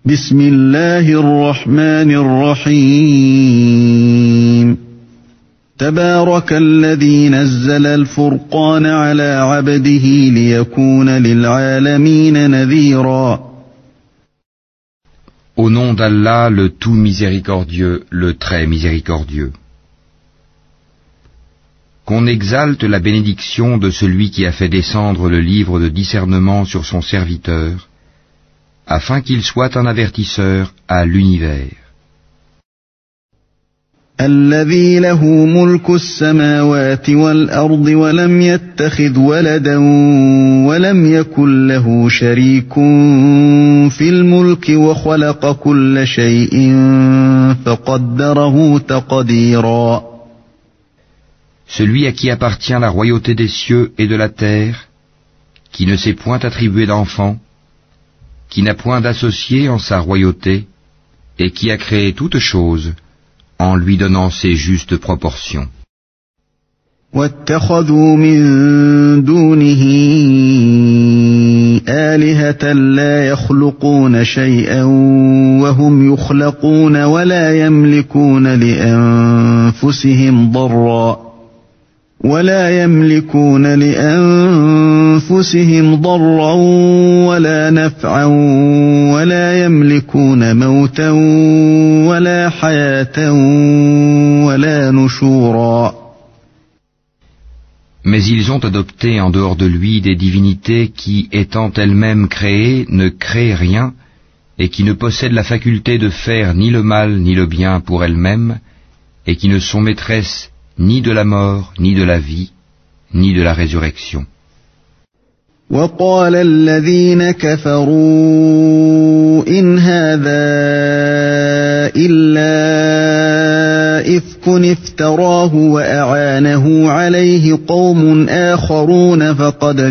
بسم الله الرحمن الرحيم تبارك الذي نزل الفرقان على عبده ليكون للعالمين نذيرا. Au nom d'Allah, le tout miséricordieux, le très miséricordieux. Qu'on exalte la bénédiction de celui qui a fait descendre le livre de discernement sur son serviteur, afin qu'il soit un avertisseur à l'univers. الذي له ملك السماوات والأرض ولم يتخذ ولدا ولم يكن له شريك في الملك وخلق كل شيء فقدره تقديرا. Celui à qui appartient la royauté des cieux et de la terre, qui ne s'est point attribué d'enfant, qui n'a point d'associé en sa royauté, et qui a créé toutes choses, en lui donnant ses justes proportions. واتخذوا من دونه آلهة لا يخلقون شيئا وهم يخلقون ولا يملكون لأنفسهم ضرا ولا نفعا ولا يملكون موتا ولا حياة ولا نشورا. Mais ils ont adopté en dehors de lui des divinités qui, étant elles-mêmes créées, ne créent rien et qui ne possèdent la faculté de faire ni le mal ni le bien pour elles-mêmes et qui ne sont maîtresses ni de la mort, ni de la vie, ni de la résurrection. وقال الذين كفروا إن هذا إلا إفك افتراه وأعانه عليه قوم آخرون فقد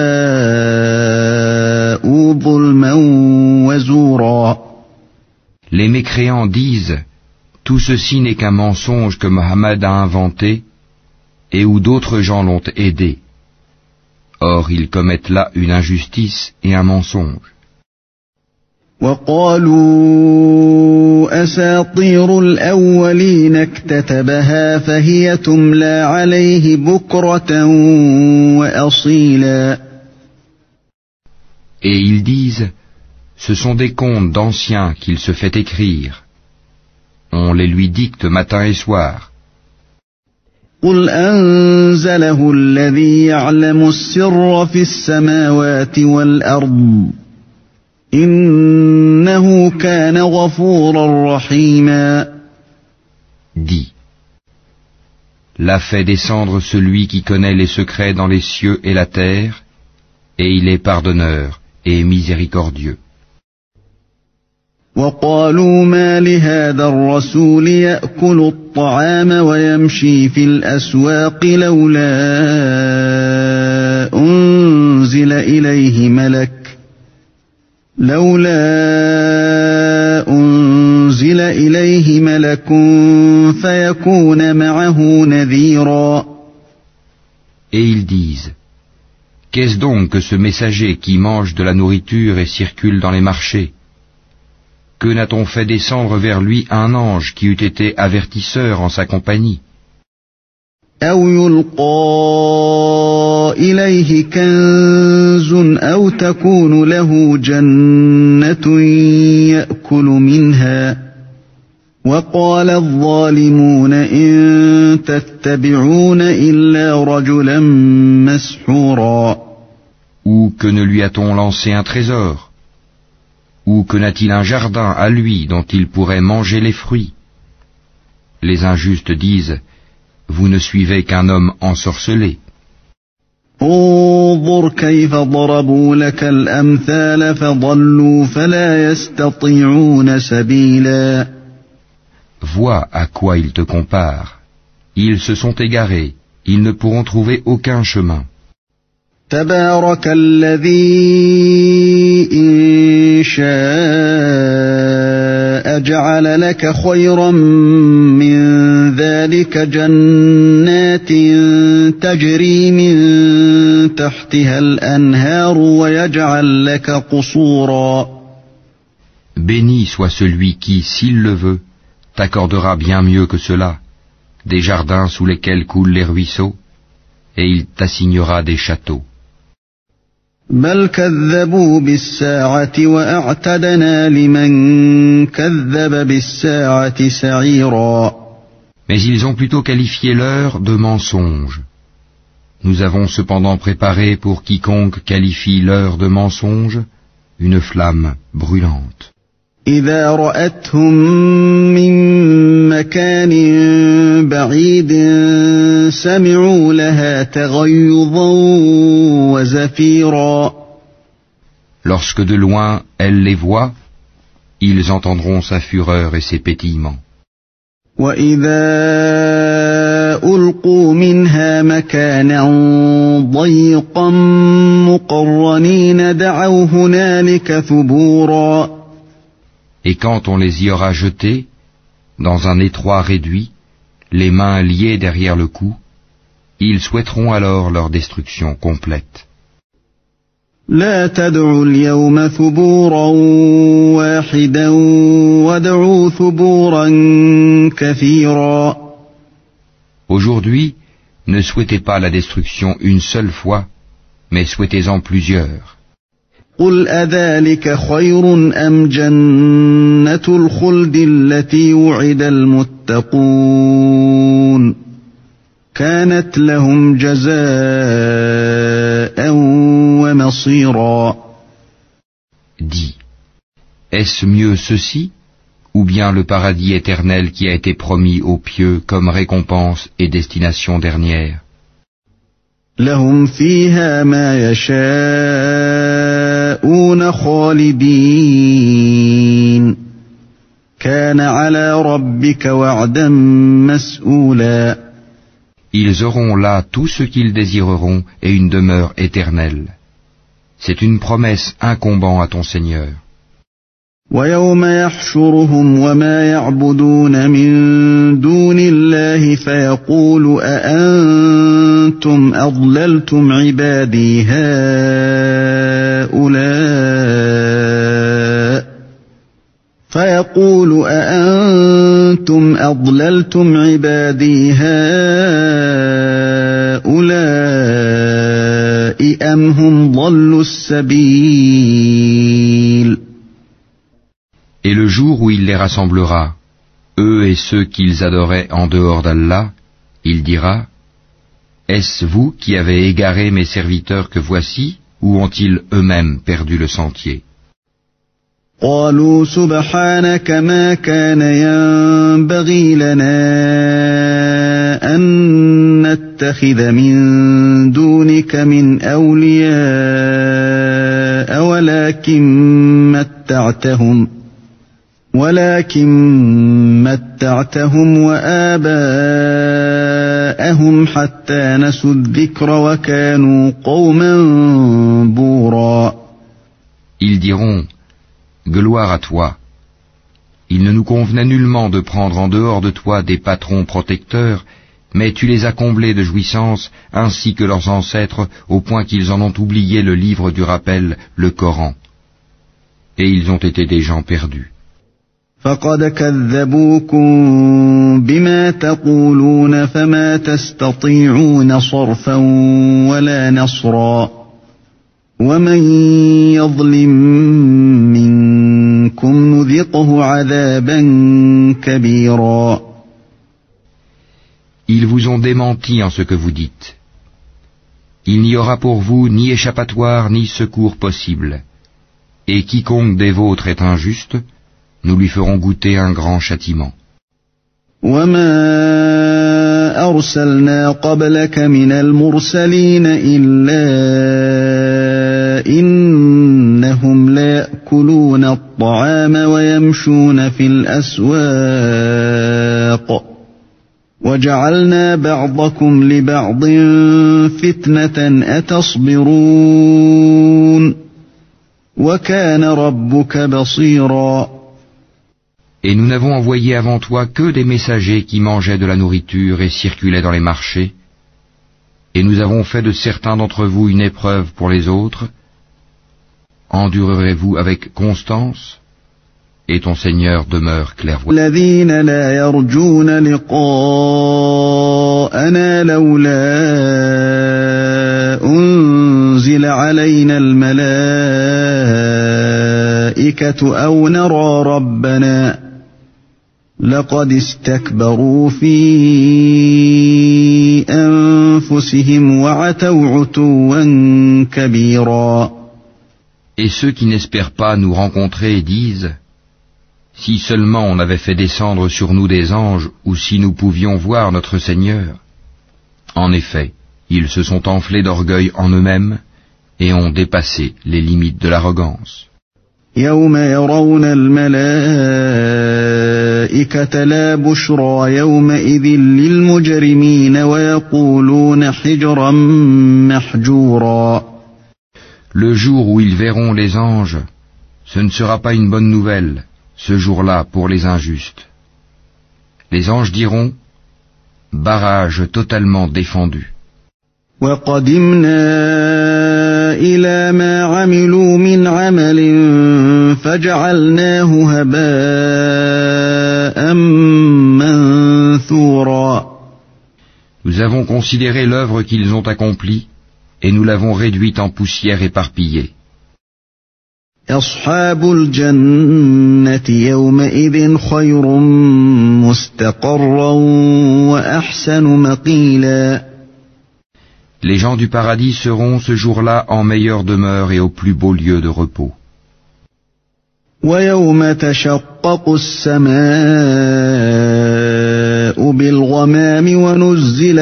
جاءوا ظلما وزورا. Les mécréants disent: tout ceci n'est qu'un mensonge que Mohammed a inventé et où d'autres gens l'ont aidé. Or, ils commettent là une injustice et un mensonge. وقالوا أساطير الأولين اكتتبها فهي تملى عليه بكرة وأصيلا. Et ils disent: ce sont des contes d'anciens qu'il se fait écrire. On les lui dicte matin et soir. قل أنزله الذي يعلم السر في السماوات والأرض إنه كان غفورا رحيما. Dis: l'a fait descendre celui qui connaît les secrets dans les cieux et la terre, et il est pardonneur et miséricordieux. وقالوا ما لهذا الرسول يأكل الطعام ويمشي في الأسواق لولا أنزل إليه ملك فيكون معه نذيرا. Et ils disent: qu'est-ce donc que ce messager qui mange de la nourriture et circule dans les marchés? Que n'a-t-on fait descendre vers lui un ange qui eût été avertisseur en sa compagnie? أو يلقى إليه كنز أو تكون له جنة يأكل منها وقال الظالمون إن تتبعون إلا رجلا مسحورا. Ou que ne lui a-t-on lancé un trésor? Ou que n'a-t-il un jardin à lui dont il pourrait manger les fruits? Les injustes disent: vous ne suivez qu'un homme ensorcelé. انظر كيف ضربوا لك الأمثال فضلوا فلا يستطيعون سبيلا. Vois à quoi ils te comparent. Ils se sont égarés, ils ne pourront trouver aucun chemin. تبارك الذي إن شاء جعل لك خيرا من ذلك جنات تجري من تحتها الأنهار ويجعل لك قصورا. Béni soit celui qui, s'il le veut, t'accordera bien mieux que cela, des jardins sous lesquels coulent les ruisseaux, et il t'assignera des châteaux. بل كذبوا بالساعة وأعتدنا لمن كذب بالساعة سعيرا. Mais ils ont plutôt qualifié l'heure de mensonge. Nous avons cependant préparé pour quiconque qualifie l'heure de mensonge une flamme brûlante. إذا رأتهم من مكان بعيد سمعوا لها تغيظا وزفيرا. Lorsque de loin elle les voit, ils entendront sa fureur et ses pétillements. وإذا ألقوا منها مكانا ضيقا مقرنين دعوا هنالك ثبورا. Et quand on les y aura jetés, dans un étroit réduit, les mains liées derrière le cou, ils souhaiteront alors leur destruction complète. لا تدعوا اليوم ثبورا واحدا وادعوا ثبورا كثيرا. Aujourd'hui, ne souhaitez pas la destruction une seule fois, mais souhaitez-en plusieurs. قل أذلك خير أم جنة الخلد التي وعد المتقون كانت لهم جزاء ومصيرا. Dis, est-ce mieux ceci, ou bien le paradis éternel qui a été promis aux pieux comme récompense et destination dernière? لهم فيها ما يشاءون خالدين كان على ربك وعدا مسئولا. Ils auront là tout ce qu'ils désireront et une demeure éternelle. C'est une promesse incombant à ton Seigneur. ويوم يحشرهم وما يعبدون من دون الله فيقول أأنتم أضللتم عبادي هؤلاء أم هم ضلوا السبيل. Et le jour où il les rassemblera, eux et ceux qu'ils adoraient en dehors d'Allah, il dira, est-ce vous qui avez égaré mes serviteurs que voici, ou ont-ils eux-mêmes perdu le sentier? قالوا سبحانك ما كان ينبغي لنا أن نتخذ من دونك من أولياء ولكن متعتهم وآباءهم حتى نسوا الذكر وكانوا قوما بورا. Ils diront, gloire à toi. Il ne nous convenait nullement de prendre en dehors de toi des patrons protecteurs, mais tu les as comblés de jouissances ainsi que leurs ancêtres au point qu'ils en ont oublié le livre du rappel, le Coran. Et ils ont été des gens perdus. فقد كذبوكم بما تقولون فما تستطيعون صرفا ولا نصرا ومن يظلم منكم نذقه عذابا كبيرا. Ils vous ont démenti en ce que vous dites. Il n'y aura pour vous ni échappatoire ni secours possible. Et quiconque des vôtres est injuste, nous lui ferons goûter un grand châtiment. وما أرسلنا قبلك من المرسلين إلا إنهم ليأكلون الطعام ويمشون في الأسواق وجعلنا بعضكم لبعض فتنة أتصبرون وكان ربك بصيرا. Et nous n'avons envoyé avant toi que des messagers qui mangeaient de la nourriture et circulaient dans les marchés. Et nous avons fait de certains d'entre vous une épreuve pour les autres. Endurerez-vous avec constance? et ton Seigneur demeure clairvoyant. الذين لا يرجون لقاءنا لولا أنزل علينا الملائكة أو نرى ربنا لقد استكبروا في أنفسهم وعتوا عتوا كبيرا. Et ceux qui n'espèrent pas nous rencontrer disent: si seulement on avait fait descendre sur nous des anges, ou si nous pouvions voir notre Seigneur. En effet, ils se sont enflés d'orgueil en eux-mêmes et ont dépassé les limites de l'arrogance. يوم يرون الملائكة لا بشرى يومئذ للمجرمين ويقولون حجرا محجورا. Le jour où ils verront les anges, ce ne sera pas une bonne nouvelle, ce jour-là pour les injustes. Les anges diront: barrage totalement défendu. وقدمنا إلى ما عملوا من عمل فجعلناه هباء منثورا. Nous avons considéré l'œuvre qu'ils ont accomplie et nous l'avons réduite en poussière éparpillée. أصحاب الجنة يومئذ خير مستقرا وأحسن مقيلا. Les gens du paradis seront ce jour-là en meilleure demeure et au plus beau lieu de repos. ويوم تشقق السماء بالغمام ونزل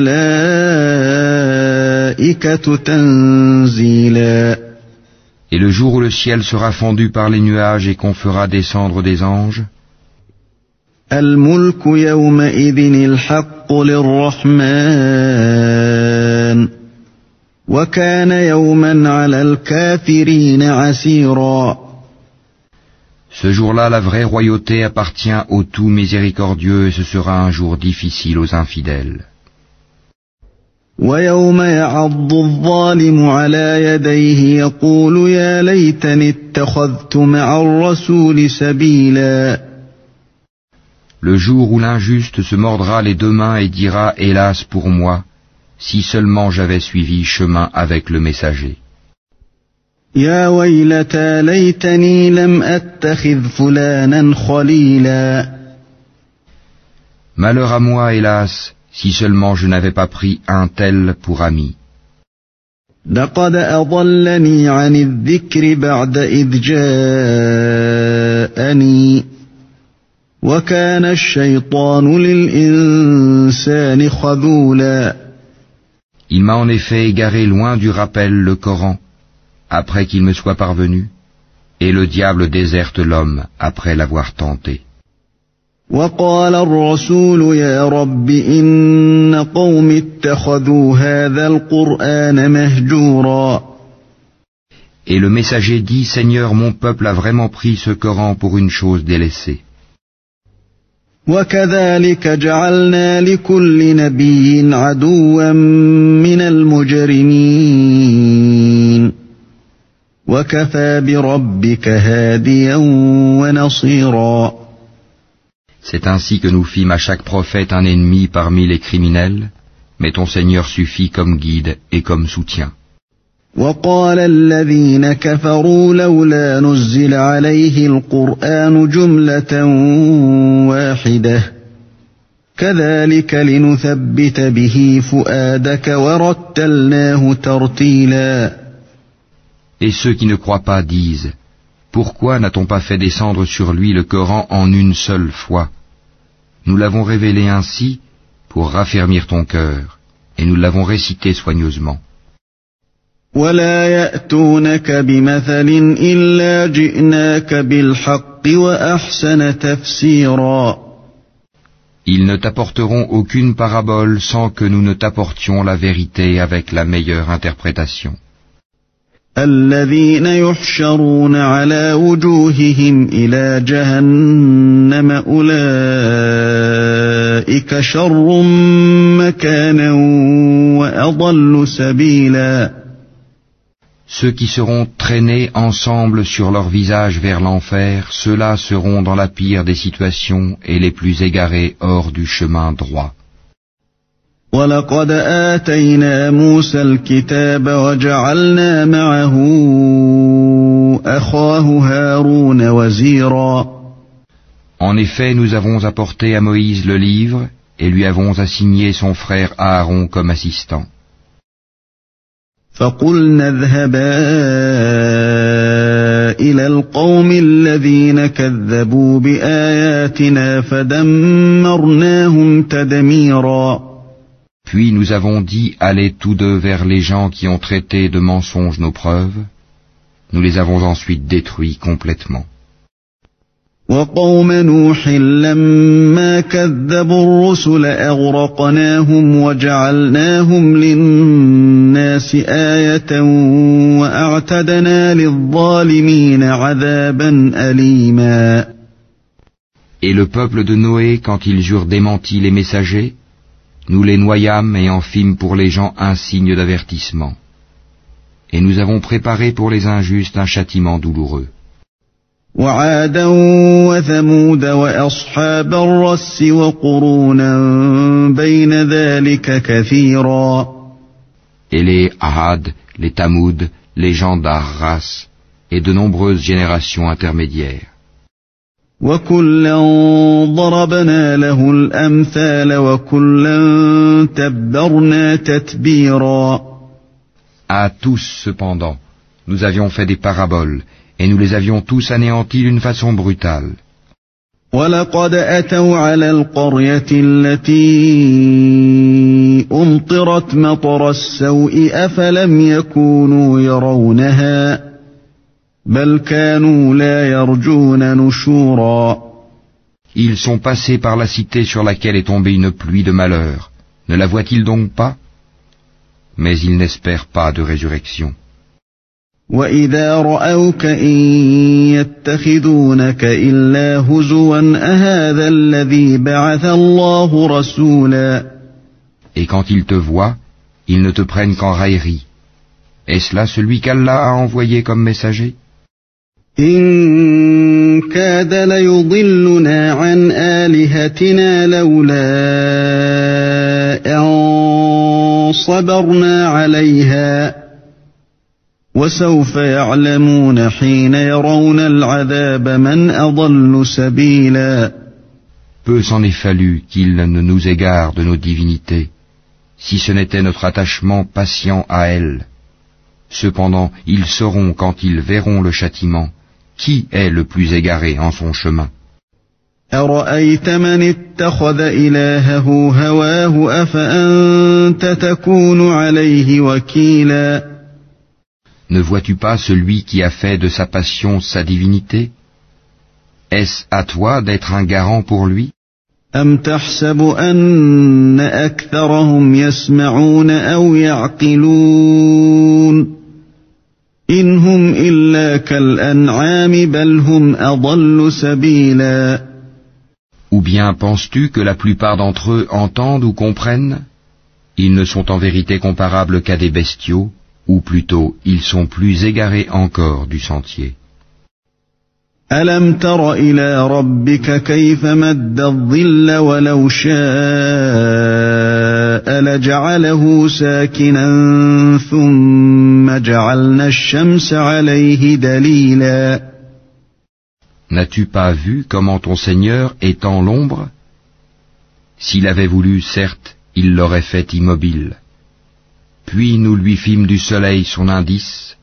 الملائكة تنزيلا. Et le jour où le ciel sera fendu par les nuages et qu'on fera descendre des anges, الملك يومئذ الحق للرحمن وكان يوما على الكافرين عسيرا. ce jour-là la vraie royauté appartient au tout miséricordieux et ce sera un jour difficile aux infidèles. ويوم يعض الظالم على يديه يقول يا ليتني اتخذت مع الرسول سبيلا. Le jour où l'injuste se mordra les deux mains et dira: hélas pour moi, si seulement j'avais suivi chemin avec le messager. يا ويلتى ليتني لم أتخذ فلانا خليلا. Malheur à moi, hélas, si seulement je n'avais pas pris un tel pour ami. لقد أضلني عن الذكر بعد إذ جاءني وكان الشيطان للإنسان خذولا. Il m'a en effet égaré loin du rappel, le Coran, après qu'il me soit parvenu, et le diable déserte l'homme après l'avoir tenté. وقال الرسول يا رب إن قوم اتخذوا هذا القرآن مهجورا. Et le messager dit: Seigneur, mon peuple a vraiment pris ce Coran pour une chose délaissée. وكذلك جعلنا لكل نبي عدوا من المجرمين وكفى بربك هاديا ونصيرا. C'est ainsi que nous fîmes à chaque prophète un ennemi parmi les criminels, mais ton Seigneur suffit comme guide et comme soutien. وقال الذين كفروا لولا نزل عليه القرآن جملة واحدة كذلك لنثبت به فؤادك ورتلناه ترتيلا. Et ceux qui ne croient pas disent: pourquoi n'a-t-on pas fait descendre sur lui le Coran en une seule fois? Nous l'avons révélé ainsi pour raffermir ton cœur, et nous l'avons récité soigneusement. ولا يأتونك بمثل إلا جئناك بالحق وأحسن تفسيرا. Ils ne t'apporteront aucune parabole sans que nous ne t'apportions la vérité avec la meilleure interprétation. الذين يحشرون على وجوههم إلى جهنم أولئك شر مكانا وأضل سبيلا. Ceux qui seront traînés ensemble sur leur visage vers l'enfer, ceux-là seront dans la pire des situations et les plus égarés hors du chemin droit. وَلَقَدْ آتَيْنَا مُوسَى الْكِتَابَ وَجَعَلْنَا مَعَهُ أَخَاهُ هَارُونَ وَزِيرًا. En effet, nous avons apporté à Moïse le livre et lui avons assigné son frère Aaron comme assistant. فَقُلْنَا اذْهَبَا إِلَى الْقَوْمِ الَّذِينَ كَذَّبُوا بِآيَاتِنَا فَدَمَّرْنَاهُمْ تَدْمِيرًا. Puis nous avons dit, allez tous deux vers les gens qui ont traité de mensonges nos preuves. Nous les avons ensuite détruits complètement. وَقَوْمَ نُوحٍ لَمَّا كَذَّبُوا الرُّسُلَ أَغْرَقْنَاهُمْ وَجَعَلْنَاهُمْ لِلنَّاسِ آيَةً وَأَعْتَدْنَا لِلظَّالِمِينَ عَذَابًا أَلِيمًا. Et le peuple de Noé, quand ils eurent démenti les messagers, nous les noyâmes et en fîmes pour les gens un signe d'avertissement. Et nous avons préparé pour les injustes un châtiment douloureux. وَعَادًا وَثَمُودَ وَأَصْحَابَ الرَّسِّ وَقُرُونًا بَيْنَ ذَلِكَ كَثِيرًا. Et les Had, les Tamoud, les gens d'Arras, et de nombreuses générations intermédiaires. وَكُلًّا ضَرَبْنَا لَهُ الْأَمْثَالَ وَكُلًّا تَبَّرْنَا تَتْبِيرًا. À tous, cependant, nous avions fait des paraboles, et nous les avions tous anéantis d'une façon brutale. وَلَقَدْ أَتَوْا عَلَى الْقَرْيَةِ الَّتِي أُمْطِرَتْ مَطَرَ السَّوْءِ أَفَلَمْ يَكُونُوا يَرَوْنَهَا بَلْ كَانُوا لَا يَرْجُونَ نُشُورًا. Ils sont passés par la cité sur laquelle est tombée une pluie de malheur. Ne la voient-ils donc pas? Mais ils n'espèrent pas de résurrection. وَإِذَا رَأَوْكَ إِن يَتَّخِذُونَكَ إِلَّا هُزُوًا أَهَذَا الَّذِي بَعَثَ اللَّهُ رَسُولًا. Et quand ils te voient, ils ne te prennent qu'en raillerie. Est-ce là celui qu'Allah a envoyé comme messager? إِن كَادَ لَيُضِلُّنَا عَنْ آلِهَتِنَا لَوْلَا أَن صَبَرْنَا عَلَيْهَا وَسَوْفَ يَعْلَمُونَ حِينَ يَرَوْنَ الْعَذَابَ مَنْ أَضَلُّ سَبِيلًا. Peu s'en est fallu qu'il ne nous égare de nos divinités, si ce n'était notre attachement patient à elles. Cependant, ils sauront quand ils verront le châtiment, qui est le plus égaré en son chemin. أَرَأَيْتَ مَنِ اتَّخَذَ إِلَٰهَهُ هَوَاهُ أَفَأَنتَ تَكُونُ عَلَيْهِ وَكِيلًا. Ne vois-tu pas celui qui a fait de sa passion sa divinité? Est-ce à toi d'être un garant pour lui? أَمْ تَحْسَبُ أَنَّ أَكْثَرَهُمْ يَسْمَعُونَ أَوْ يَعْقِلُونَ إِنْ هُمْ إِلَّا كَالْأَنْعَامِ بَلْ هُمْ أَضَلُّ سَبِيلًا. Ou bien penses-tu que la plupart d'entre eux entendent ou comprennent? Ils ne sont en vérité comparables qu'à des bestiaux, ou plutôt, ils sont plus égarés encore du sentier. أَلَمْ تَرَ إِلَى رَبِّكَ كَيْفَ مَدَّ الظِّلَّ وَلَوْ شَاءَ لَجَعَلَهُ سَاكِنًا ثُمَّ جَعَلْنَا الشَّمْسَ عَلَيْهِ دَلِيلًا. N'as-tu pas vu comment ton Seigneur étend l'ombre? S'il avait voulu, certes, il l'aurait fait immobile. Puis nous lui fîmes du soleil son indice.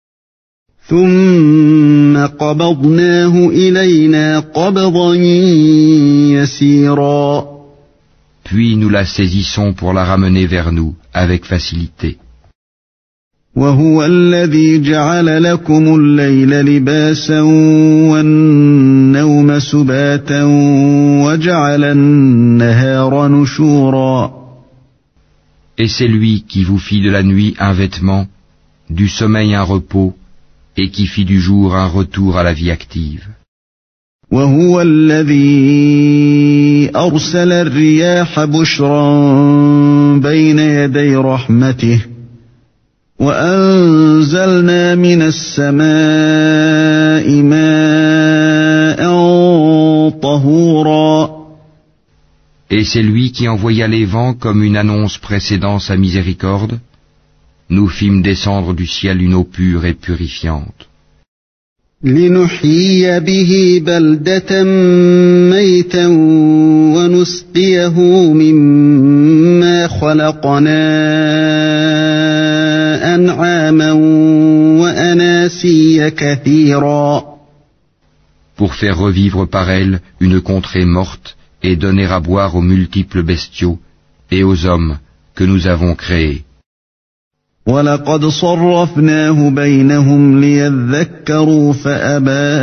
ثُمَّ قَبَضْنَاهُ إِلَيْنَا قَبْضًا يَسِيرًا. Puis nous la saisissons pour la ramener vers nous avec facilité. وَهُوَ الَّذِي جَعَلَ لَكُمُ اللَّيْلَ لِبَاسًا وَالنَّوْمَ سُبَاتًا وَجَعَلَ النَّهَارَ نُشُورًا. Et c'est lui qui vous fit de la nuit un vêtement, du sommeil un repos, et qui fit du jour un retour à la vie active. وَهُوَ الَّذِي أَرْسَلَ الرِّيَاحَ بُشْرًا بَيْنَ يَدَيْ رَحْمَتِهِ وأنزلنا من السماء ماء طهورا. Et c'est lui qui envoya les vents comme une annonce précédant sa miséricorde. Nous fîmes descendre du ciel une eau pure et purifiante. لنحيي به بلدة ميتا ونسقيه مما خلقنا أنعاما وأناسيا كثيرا. Pour faire revivre par elle une contrée morte et donner à boire aux multiples bestiaux et aux hommes que nous avons créés. وَلَقَدْ صَرَّفْنَاهُ بَيْنَهُمْ لِيَذَّكَّرُوا فَأَبَى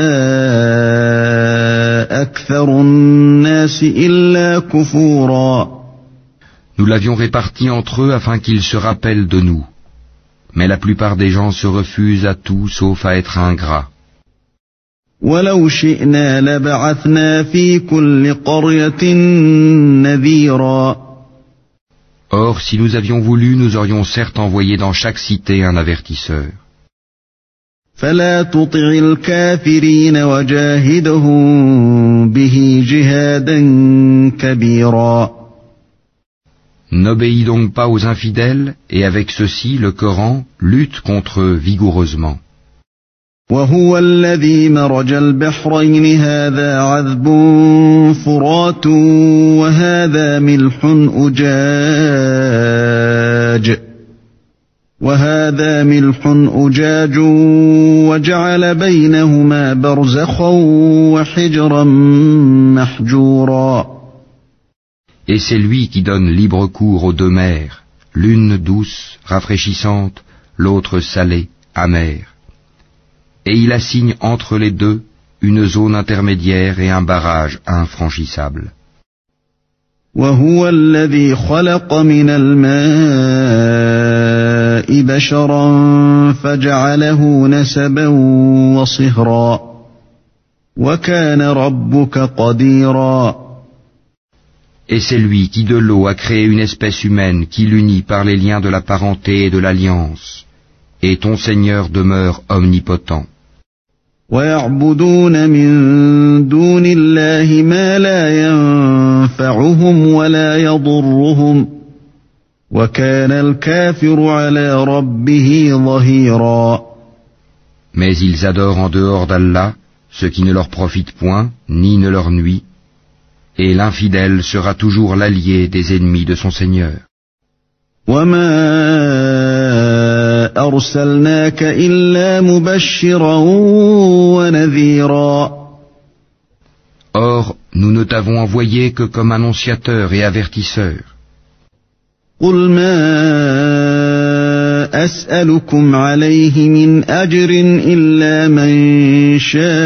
أَكْثَرُ النَّاسِ إِلَّا كُفُورًا. Nous l'avions réparti entre eux afin qu'ils se rappellent de nous. Mais la plupart des gens se refusent à tout sauf à être ingrats. وَلَوْ شِئْنَا لَبَعَثْنَا فِي كُلِّ قَرْيَةٍ نَذِيرًا. Or, si nous avions voulu, nous aurions certes envoyé dans chaque cité un avertisseur. فَلَا تُطِعِ الْكَافِرِينَ وَجَاهِدْهُم بِهِ جِهَادًا كَبِيرًا. N'obéis donc pas aux infidèles, et avec ceci, le Coran lutte contre eux vigoureusement. وَهُوَ الَّذِي مَرَجَ الْبَحْرَيْنِ هَذَا عَذْبٌ فُرَاتٌ وَهَذَا مِلْحٌ أُجَاجٌ وَجَعَلَ بَيْنَهُمَا بَرْزَخًا وَحِجْرًا مَحْجُورًا. Et c'est lui qui donne libre cours aux deux mers, l'une douce, rafraîchissante, l'autre salée, amère. Et il assigne entre les deux une zone intermédiaire et un barrage infranchissable. وَهُوَ الَّذِي خَلَقَ مِنَ الْمَاءِ بَشَرًا فَجَعَلَهُ نَسَبًا وَصِهْرًا وَكَانَ رَبُّكَ قَدِيرًا. Et c'est lui qui de l'eau a créé une espèce humaine qui l'unit par les liens de la parenté et de l'alliance. Et ton Seigneur demeure omnipotent. وَيَعْبُدُونَ مِن دُونِ اللَّهِ مَا لَا يَنفَعُهُمْ وَلَا يَضُرُّهُمْ وَكَانَ الْكَافِرُ عَلَى رَبِّهِ ظَهِيرًا. Mais ils adorent en dehors d'Allah ce qui ne leur profite point, ni ne leur nuit, et l'infidèle sera toujours l'allié des ennemis de son Seigneur. أرسلناك إلا مبشرا ونذيرا. Or, nous ne t'avons envoyé que comme annonciateur et avertisseur. قل ما أسألكم عليه من أجر إلا من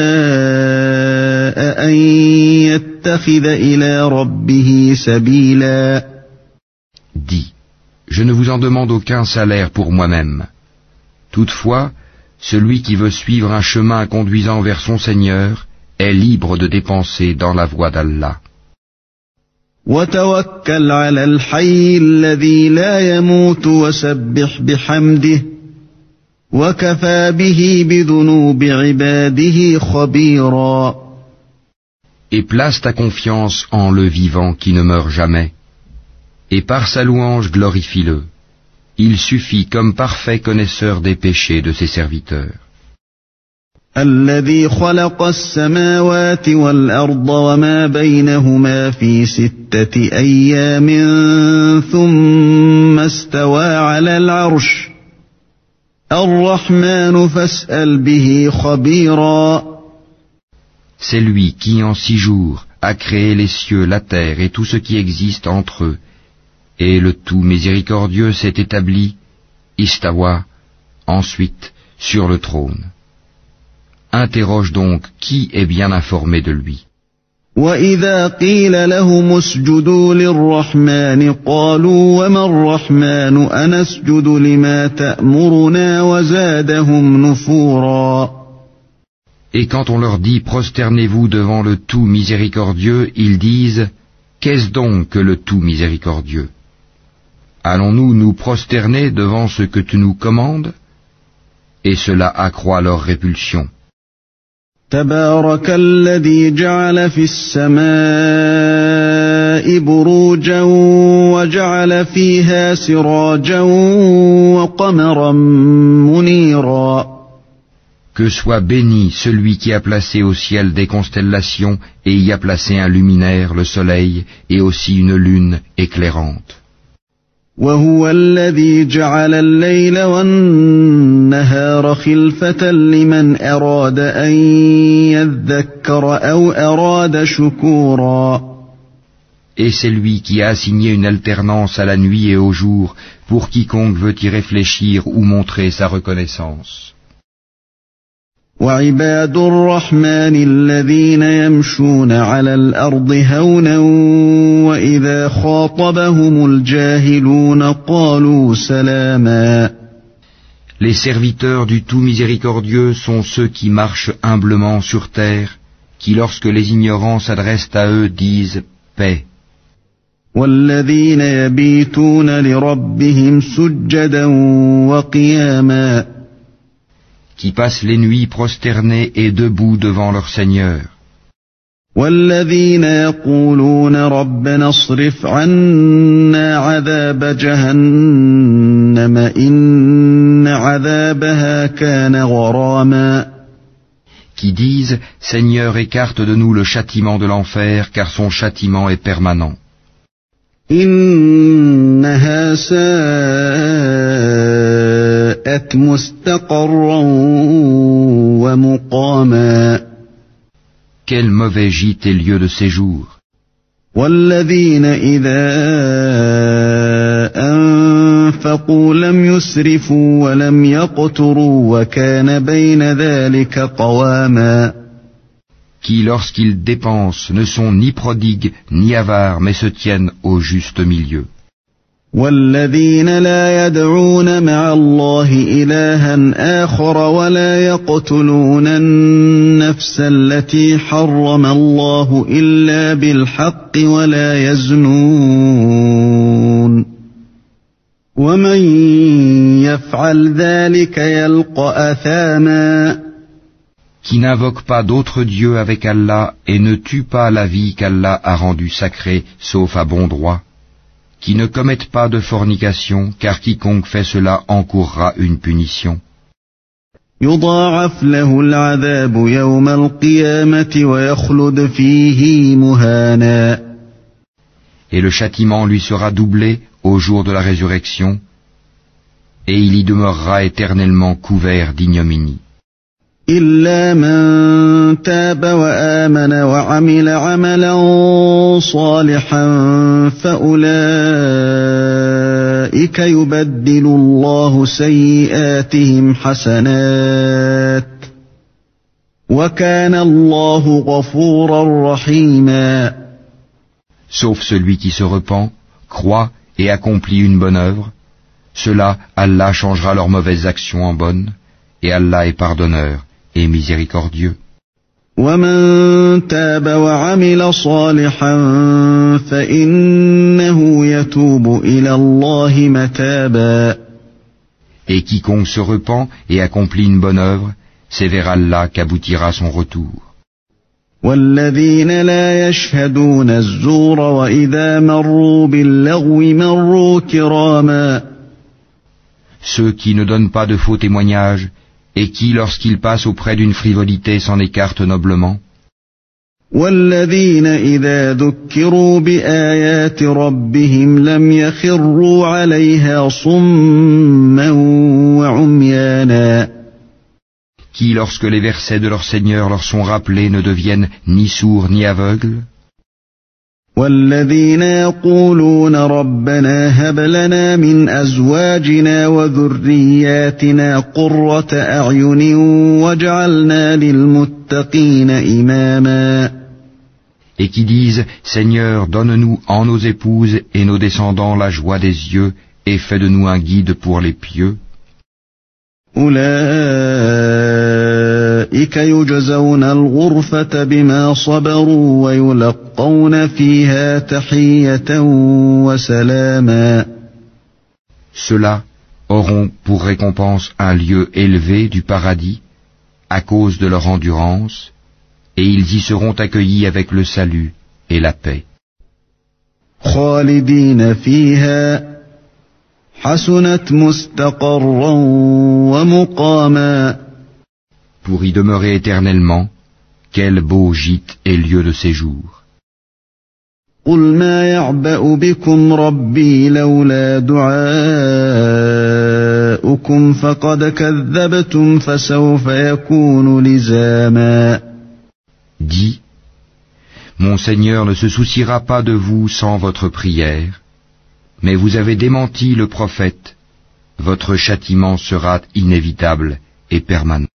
شاء أن يتخذ إلى ربه سبيلا. Dis, je ne vous en demande aucun salaire pour moi-même. Toutefois, celui qui veut suivre un chemin conduisant vers son Seigneur est libre de dépenser dans la voie d'Allah. وَتَوَكَّلْ عَلَى الْحَيِّ الَّذِي لَا يَمُوتُ وَسَبِّحْ بِحَمْدِهِ وَكَفَى بِهِ بِذُنُوبِ عِبَادِهِ خَبِيرًا. Et place ta confiance en le vivant qui ne meurt jamais. Et par sa louange glorifie-le. Il suffit comme parfait connaisseur des péchés de ses serviteurs. الذي خلق السماوات والأرض وما بينهما في 6 أيام ثم استوى على العرش الرحمن فاسأل به خبيرا. C'est lui qui en 6 jours a créé les cieux, la terre et tout ce qui existe entre eux. Et le tout miséricordieux s'est établi, istawa, ensuite, sur le trône. Interroge donc qui est bien informé de lui. وَإِذَا قِيلَ لَهُمُ اسْجُدُوا لِلرَّحْمَنِ قَالُوا وَمَا الرَّحْمَنُ أَنَسْجُدُ لِمَا تَأْمُرُنَا وَزَادَهُمْ نُفُورًا. Et quand on leur dit prosternez-vous devant le tout miséricordieux, ils disent qu'est-ce donc que le tout miséricordieux? Allons-nous nous prosterner devant ce que tu nous commandes? Et cela accroît leur répulsion. تبارك الذي جعل في السماء بروجا وجعل فيها سراجا وقمرا منيرا. Que soit béni celui qui a placé au ciel des constellations et y a placé un luminaire, le soleil, et aussi une lune éclairante. وهو الذي جعل الليل والنهار خلفة لمن أراد أن يذكر أو أراد شكورا. Et c'est lui qui a assigné une alternance à la nuit et au jour pour quiconque veut y réfléchir ou montrer sa reconnaissance. وعباد الرحمن الذين يمشون على الأرض هونا وإذا خاطبهم الجاهلون قالوا سلاما. Les serviteurs du tout miséricordieux sont ceux qui marchent humblement sur terre, qui lorsque les ignorants s'adressent à eux disent paix. والذين يبيتون لربهم سجدا وقياما. Qui passent les nuits prosternés et debout devant leur Seigneur. والذين يقولون ربنا اصرف عنا عذاب جهنم إن عذابها كان غراما. Qui disent Seigneur, écarte de nous le châtiment de l'enfer, car son châtiment est permanent. إنها ساءت مستقرا ومقاما. Quel mauvais gîte et lieu de séjour. والذين إذا أنفقوا لم يسرفوا ولم يقتروا وكان بين ذلك قواما. Qui, lorsqu'ils dépensent, ne sont ni prodigues ni avares, mais se tiennent au juste milieu. والذين لا يدعون مع الله إلها آخر ولا يقتلون النفس التي حرم الله إلا بالحق ولا يزنون ومن يفعل ذلك يلقى أثاما. Qui n'invoquent pas d'autre Dieu avec Allah et ne tuent pas la vie qu'Allah a rendue sacrée, sauf à bon droit. Qui ne commettent pas de fornication, car quiconque fait cela encourra une punition. يضاعف له العذاب يوم القيامة ويخلد فيه مهانا. Et le châtiment lui sera doublé au jour de la résurrection, et il y demeurera éternellement couvert d'ignominie. إلا من تاب وآمن وعمل عملا صالحا فأولئك يبدل الله سيئاتهم حسنات وكان الله غفورا رحيما. Sauf celui qui se repent, croit et accomplit une bonne œuvre, cela Allah changera leurs mauvaises actions en bonnes, et Allah est pardonneur et miséricordieux. ومن تاب وعمل صالحا فإنه يتوب إلى الله متابا. Et quiconque se repent et accomplit une bonne œuvre, c'est vers Allah qu'aboutira son retour. والذين لا يشهدون الزور وإذا مروا باللغو مروا كراما. Ceux qui ne donnent pas de faux témoignages et qui, lorsqu'ils passent auprès d'une frivolité, s'en écartent noblement. والذين إذا ذكروا بآيات ربهم لم يخروا عليها صما وعميانا. Qui, lorsque les versets de leur Seigneur leur sont rappelés, ne deviennent ni sourds ni aveugles. والذين يقولون ربنا هب لنا من أزواجنا وذرياتنا قرة أعين واجعلنا للمتقين إماما. Et qui disent, Seigneur, donne-nous en nos épouses et nos descendants la joie des yeux et fais de nous un guide pour les pieux. أولئك يجزون الغرفة بما صبروا ويلقون فيها تحية وسلاما. Ceux-là auront pour récompense un lieu élevé du paradis à cause de leur endurance, et ils y seront accueillis avec le salut et la paix. خالدين فيها حسنت مستقرا ومقاما. Pour y demeurer éternellement, quel beau gîte et lieu de séjour. قل ما يعبأ بكم ربي لولا دعاؤكم فقد كذبتم فسوف يكون لزاما. Dis, mon Seigneur ne se souciera pas de vous sans votre prière, mais vous avez démenti le prophète, votre châtiment sera inévitable et permanent.